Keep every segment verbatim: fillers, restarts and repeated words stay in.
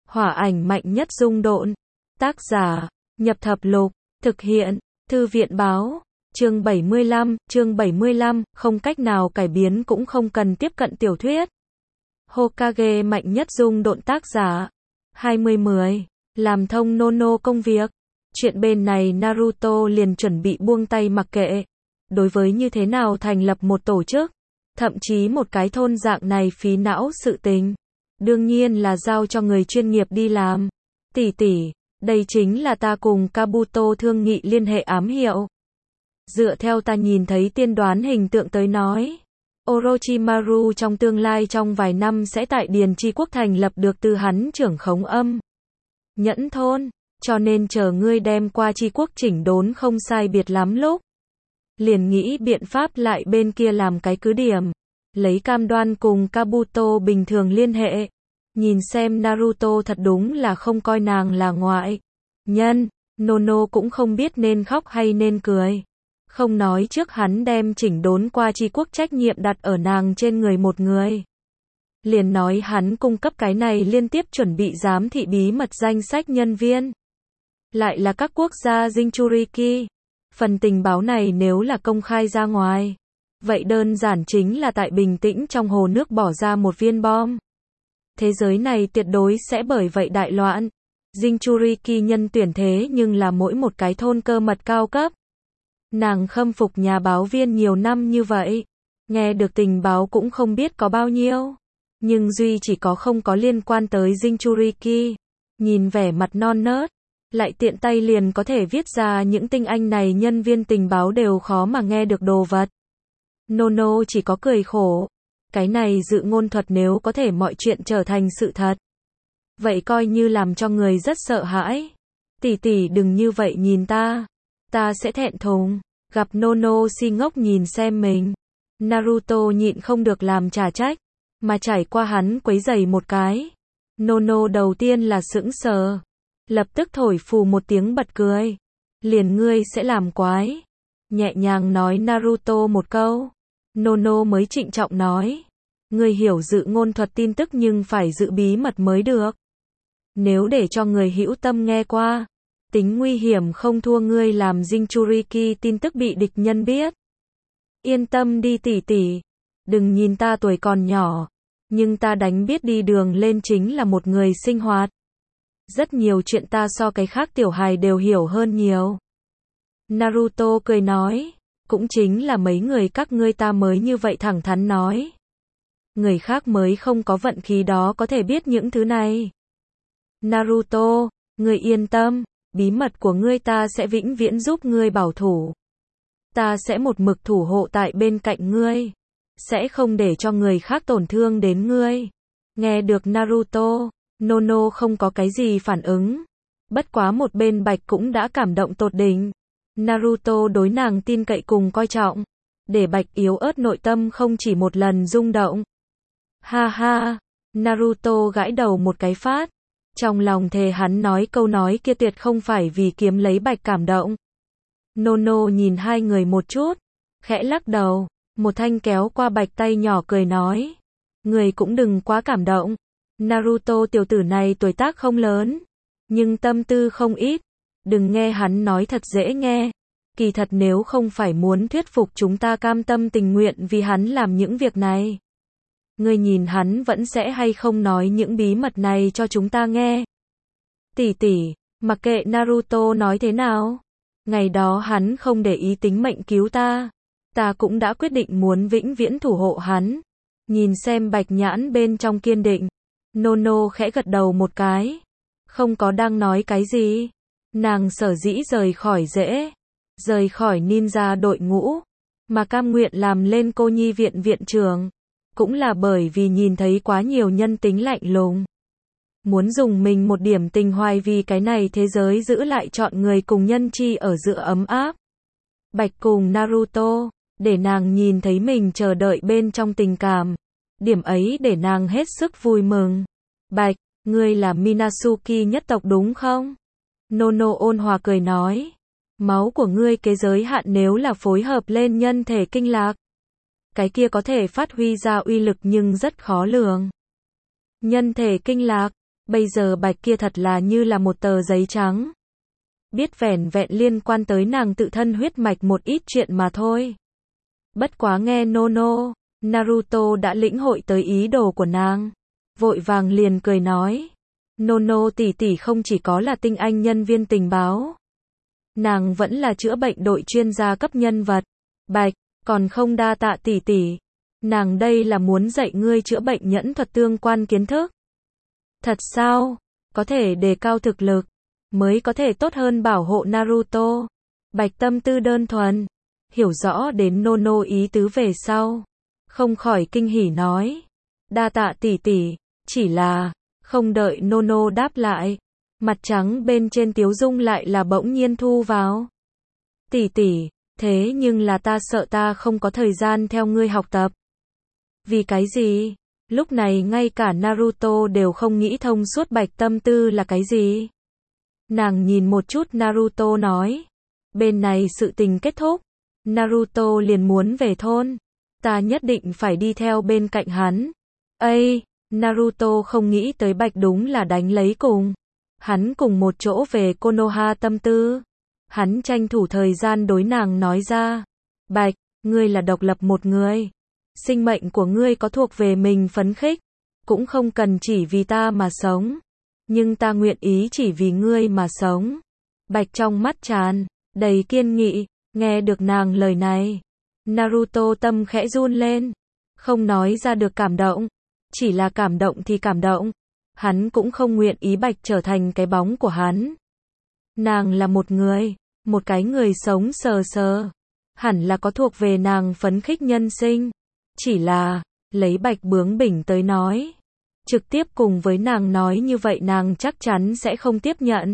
Hỏa ảnh mạnh nhất dung độn. Tác giả, Nhập Thập Lục. Thực hiện, Thư viện Báo. Chương bảy mươi lăm, chương bảy mươi lăm, không cách nào cải biến cũng không cần tiếp cận tiểu thuyết. Hokage mạnh nhất dung độn. Tác giả, hai mươi mười. Làm thông Nono công việc. Chuyện bên này Naruto liền chuẩn bị buông tay mặc kệ. Đối với như thế nào thành lập một tổ chức, thậm chí một cái thôn dạng này phí não sự tình, đương nhiên là giao cho người chuyên nghiệp đi làm. Tỷ tỷ, đây chính là ta cùng Kabuto thương nghị liên hệ ám hiệu. Dựa theo ta nhìn thấy tiên đoán hình tượng tới nói, Orochimaru trong tương lai trong vài năm sẽ tại Điền Chi Quốc thành lập được từ hắn trưởng khống âm nhẫn thôn, cho nên chờ ngươi đem qua Chi Quốc chỉnh đốn không sai biệt lắm lúc, liền nghĩ biện pháp lại bên kia làm cái cứ điểm, lấy cam đoan cùng Kabuto bình thường liên hệ. Nhìn xem Naruto thật đúng là không coi nàng là ngoại nhân, Nono cũng không biết nên khóc hay nên cười. Không nói trước hắn đem chỉnh đốn qua Chi Quốc trách nhiệm đặt ở nàng trên người một người, liền nói hắn cung cấp cái này liên tiếp chuẩn bị giám thị bí mật danh sách nhân viên, lại là các quốc gia Jinchuriki. Phần tình báo này nếu là công khai ra ngoài, vậy đơn giản chính là tại bình tĩnh trong hồ nước bỏ ra một viên bom. Thế giới này tuyệt đối sẽ bởi vậy đại loạn. Jinchuriki nhân tuyển thế nhưng là mỗi một cái thôn cơ mật cao cấp. Nàng khâm phục nhà báo viên nhiều năm như vậy, nghe được tình báo cũng không biết có bao nhiêu, nhưng duy chỉ có không có liên quan tới Jinchuriki. Nhìn vẻ mặt non nớt, lại tiện tay liền có thể viết ra những tinh anh này nhân viên tình báo đều khó mà nghe được đồ vật. Nono chỉ có cười khổ. Cái này dự ngôn thuật nếu có thể mọi chuyện trở thành sự thật, vậy coi như làm cho người rất sợ hãi. Tỷ tỷ đừng như vậy nhìn ta, ta sẽ thẹn thùng. Gặp Nono si ngốc nhìn xem mình, Naruto nhịn không được làm trả trách, mà trải qua hắn quấy giày một cái. Nono đầu tiên là sững sờ, lập tức thổi phù một tiếng bật cười. Liền ngươi sẽ làm quái, nhẹ nhàng nói Naruto một câu. Nono mới trịnh trọng nói, ngươi hiểu dự ngôn thuật tin tức nhưng phải giữ bí mật mới được. Nếu để cho người hữu tâm nghe qua, tính nguy hiểm không thua ngươi làm Jinchuriki tin tức bị địch nhân biết. Yên tâm đi tỷ tỷ, đừng nhìn ta tuổi còn nhỏ, nhưng ta đánh biết đi đường lên chính là một người sinh hoạt. Rất nhiều chuyện ta so cái khác tiểu hài đều hiểu hơn nhiều. Naruto cười nói, cũng chính là mấy người các ngươi ta mới như vậy thẳng thắn nói. Người khác mới không có vận khí đó có thể biết những thứ này. Naruto, ngươi yên tâm, bí mật của ngươi ta sẽ vĩnh viễn giúp ngươi bảo thủ. Ta sẽ một mực thủ hộ tại bên cạnh ngươi, sẽ không để cho người khác tổn thương đến ngươi. Nghe được Naruto, Nono không có cái gì phản ứng. Bất quá một bên Bạch cũng đã cảm động tột đỉnh. Naruto đối nàng tin cậy cùng coi trọng, để Bạch yếu ớt nội tâm không chỉ một lần rung động. Ha ha, Naruto gãi đầu một cái phát. Trong lòng thề hắn nói câu nói kia tuyệt không phải vì kiếm lấy Bạch cảm động. Nono nhìn hai người một chút, khẽ lắc đầu, một thanh kéo qua Bạch tay nhỏ cười nói, người cũng đừng quá cảm động. Naruto tiểu tử này tuổi tác không lớn, nhưng tâm tư không ít. Đừng nghe hắn nói thật dễ nghe. Kỳ thật nếu không phải muốn thuyết phục chúng ta cam tâm tình nguyện vì hắn làm những việc này, ngươi nhìn hắn vẫn sẽ hay không nói những bí mật này cho chúng ta nghe. Tỷ tỷ, mặc kệ Naruto nói thế nào, ngày đó hắn không để ý tính mệnh cứu ta, ta cũng đã quyết định muốn vĩnh viễn thủ hộ hắn. Nhìn xem Bạch nhãn bên trong kiên định, Nono khẽ gật đầu một cái, không có đang nói cái gì. Nàng sở dĩ rời khỏi dễ, rời khỏi ninja đội ngũ, mà cam nguyện làm lên cô nhi viện viện trưởng, cũng là bởi vì nhìn thấy quá nhiều nhân tính lạnh lùng. Muốn dùng mình một điểm tình hoài vì cái này thế giới giữ lại chọn người cùng nhân chi ở giữa ấm áp. Bạch cùng Naruto, để nàng nhìn thấy mình chờ đợi bên trong tình cảm. Điểm ấy để nàng hết sức vui mừng. Bạch, ngươi là Minazuki nhất tộc đúng không? Nono ôn hòa cười nói, máu của ngươi kế giới hạn nếu là phối hợp lên nhân thể kinh lạc, cái kia có thể phát huy ra uy lực nhưng rất khó lường. Nhân thể kinh lạc, Bây giờ Bạch kia thật là như là một tờ giấy trắng. Biết vẻn vẹn liên quan tới nàng tự thân huyết mạch một ít chuyện mà thôi. Bất quá nghe Nono, Naruto đã lĩnh hội tới ý đồ của nàng. Vội vàng liền cười nói. Nono tỷ tỷ không chỉ có là tinh anh nhân viên tình báo. Nàng vẫn là chữa bệnh đội chuyên gia cấp nhân vật. Bạch, còn không đa tạ tỷ tỷ. Nàng đây là muốn dạy ngươi chữa bệnh nhẫn thuật tương quan kiến thức. Thật sao? Có thể đề cao thực lực, mới có thể tốt hơn bảo hộ Naruto. Bạch tâm tư đơn thuần, hiểu rõ đến Nono ý tứ về sau. Không khỏi kinh hỉ nói. Đa tạ tỷ tỷ, chỉ là, không đợi Nono đáp lại. Mặt trắng bên trên tiếu dung lại là bỗng nhiên thu vào. Tỷ tỷ, thế nhưng là ta sợ ta không có thời gian theo ngươi học tập. Vì cái gì? Lúc này ngay cả Naruto đều không nghĩ thông suốt Bạch tâm tư là cái gì. Nàng nhìn một chút Naruto nói. Bên này sự tình kết thúc. Naruto liền muốn về thôn. Ta nhất định phải đi theo bên cạnh hắn. Ây, Naruto không nghĩ tới Bạch đúng là đánh lấy cùng. Hắn cùng một chỗ về Konoha tâm tư. Hắn tranh thủ thời gian đối nàng nói ra. Bạch, ngươi là độc lập một người. Sinh mệnh của ngươi có thuộc về mình phấn khích. Cũng không cần chỉ vì ta mà sống. Nhưng ta nguyện ý chỉ vì ngươi mà sống. Bạch trong mắt tràn đầy kiên nghị. Nghe được nàng lời này. Naruto tâm khẽ run lên. Không nói ra được cảm động. Chỉ là cảm động thì cảm động. Hắn cũng không nguyện ý Bạch trở thành cái bóng của hắn. Nàng là một người. Một cái người sống sờ sờ. Hẳn là có thuộc về nàng phấn khích nhân sinh. Chỉ là, lấy Bạch bướng bỉnh tới nói. Trực tiếp cùng với nàng nói như vậy nàng chắc chắn sẽ không tiếp nhận.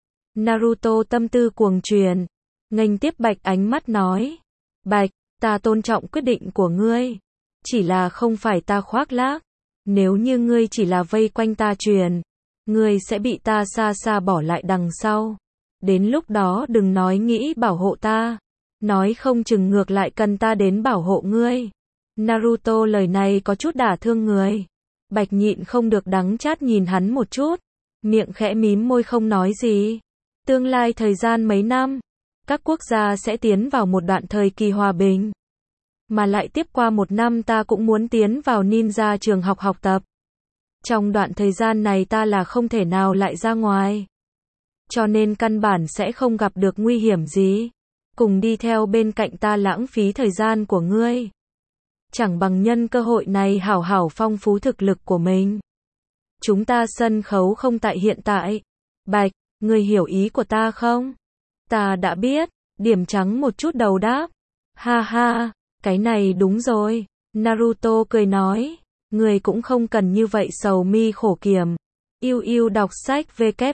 Naruto tâm tư cuồng truyền. Nghênh tiếp Bạch ánh mắt nói. Bạch, ta tôn trọng quyết định của ngươi. Chỉ là không phải ta khoác lác. Nếu như ngươi chỉ là vây quanh ta truyền. Ngươi sẽ bị ta xa xa bỏ lại đằng sau. Đến lúc đó đừng nói nghĩ bảo hộ ta. Nói không chừng ngược lại cần ta đến bảo hộ ngươi. Naruto lời này có chút đả thương người. Bạch nhịn không được đắng chát nhìn hắn một chút. Miệng khẽ mím môi không nói gì. Tương lai thời gian mấy năm. Các quốc gia sẽ tiến vào một đoạn thời kỳ hòa bình. Mà lại tiếp qua một năm ta cũng muốn tiến vào ninja trường học học tập. Trong đoạn thời gian này ta là không thể nào lại ra ngoài. Cho nên căn bản sẽ không gặp được nguy hiểm gì. Cùng đi theo bên cạnh ta lãng phí thời gian của ngươi. Chẳng bằng nhân cơ hội này hảo hảo phong phú thực lực của mình. Chúng ta sân khấu không tại hiện tại. Bạch, ngươi hiểu ý của ta không? Ta đã biết. Điểm trắng một chút đầu đáp. Ha ha, cái này đúng rồi. Naruto cười nói. Ngươi cũng không cần như vậy sầu mi khổ kiểm. Yêu yêu đọc sách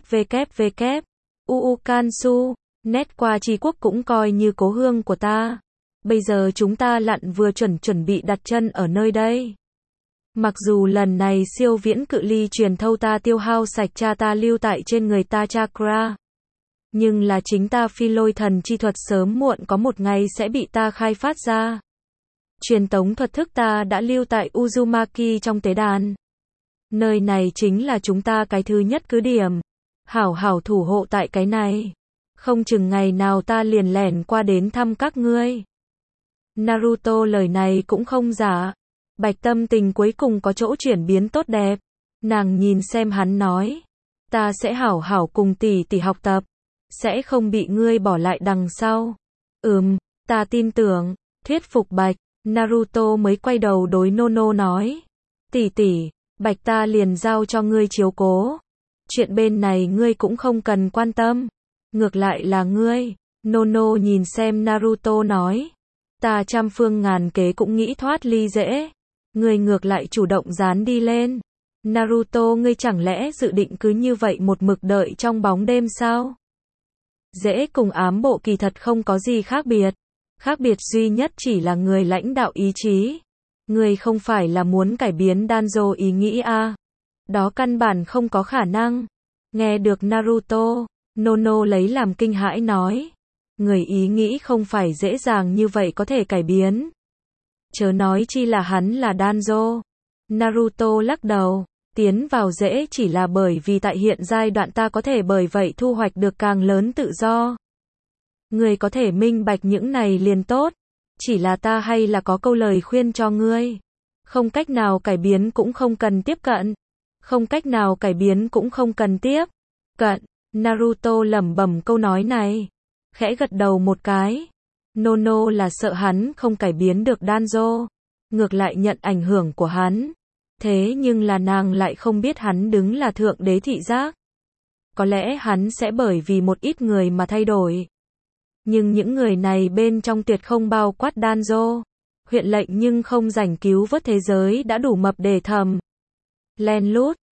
www. Uu Kansu. Nét qua tri quốc cũng coi như cố hương của ta. Bây giờ chúng ta lặn vừa chuẩn chuẩn bị đặt chân ở nơi đây. Mặc dù lần này siêu viễn cự ly truyền thâu ta tiêu hao sạch cha ta lưu tại trên người ta chakra. Nhưng là chính ta phi lôi thần chi thuật sớm muộn có một ngày sẽ bị ta khai phát ra. Truyền tống thuật thức ta đã lưu tại Uzumaki trong tế đàn. Nơi này chính là chúng ta cái thứ nhất cứ điểm. Hảo hảo thủ hộ tại cái này. Không chừng ngày nào ta liền lẻn qua đến thăm các ngươi. Naruto lời này cũng không giả. Bạch tâm tình cuối cùng có chỗ chuyển biến tốt đẹp. Nàng nhìn xem hắn nói. Ta sẽ hảo hảo cùng tỷ tỷ học tập. Sẽ không bị ngươi bỏ lại đằng sau. Ừm, ta tin tưởng. Thuyết phục Bạch. Naruto mới quay đầu đối Nono nói. Tỷ tỷ, Bạch ta liền giao cho ngươi chiếu cố. Chuyện bên này ngươi cũng không cần quan tâm. Ngược lại là ngươi. Nono nhìn xem Naruto nói. Ta trăm phương ngàn kế cũng nghĩ thoát ly dễ. Ngươi ngược lại chủ động dán đi lên. Naruto ngươi chẳng lẽ dự định cứ như vậy một mực đợi trong bóng đêm sao? Dễ cùng ám bộ kỳ thật không có gì khác biệt. Khác biệt duy nhất chỉ là người lãnh đạo ý chí. Ngươi không phải là muốn cải biến Danzo ý nghĩ à? Đó căn bản không có khả năng. Nghe được Naruto, Nono lấy làm kinh hãi nói. Người ý nghĩ không phải dễ dàng như vậy có thể cải biến. Chớ nói chi là hắn là Danzo. Naruto lắc đầu. Tiến vào dễ chỉ là bởi vì tại hiện giai đoạn ta có thể bởi vậy thu hoạch được càng lớn tự do. Ngươi có thể minh bạch những này liền tốt. Chỉ là ta hay là có câu lời khuyên cho ngươi. Không cách nào cải biến cũng không cần tiếp cận. Không cách nào cải biến cũng không cần tiếp cận. Naruto lẩm bẩm câu nói này. Khẽ gật đầu một cái. Nono là sợ hắn không cải biến được Danzo. Ngược lại nhận ảnh hưởng của hắn. Thế nhưng là nàng lại không biết hắn đứng là thượng đế thị giác. Có lẽ hắn sẽ bởi vì một ít người mà thay đổi. Nhưng những người này bên trong tuyệt không bao quát Danzo. Huyện lệnh nhưng không rảnh cứu vớt thế giới đã đủ mập để thầm. Len lút,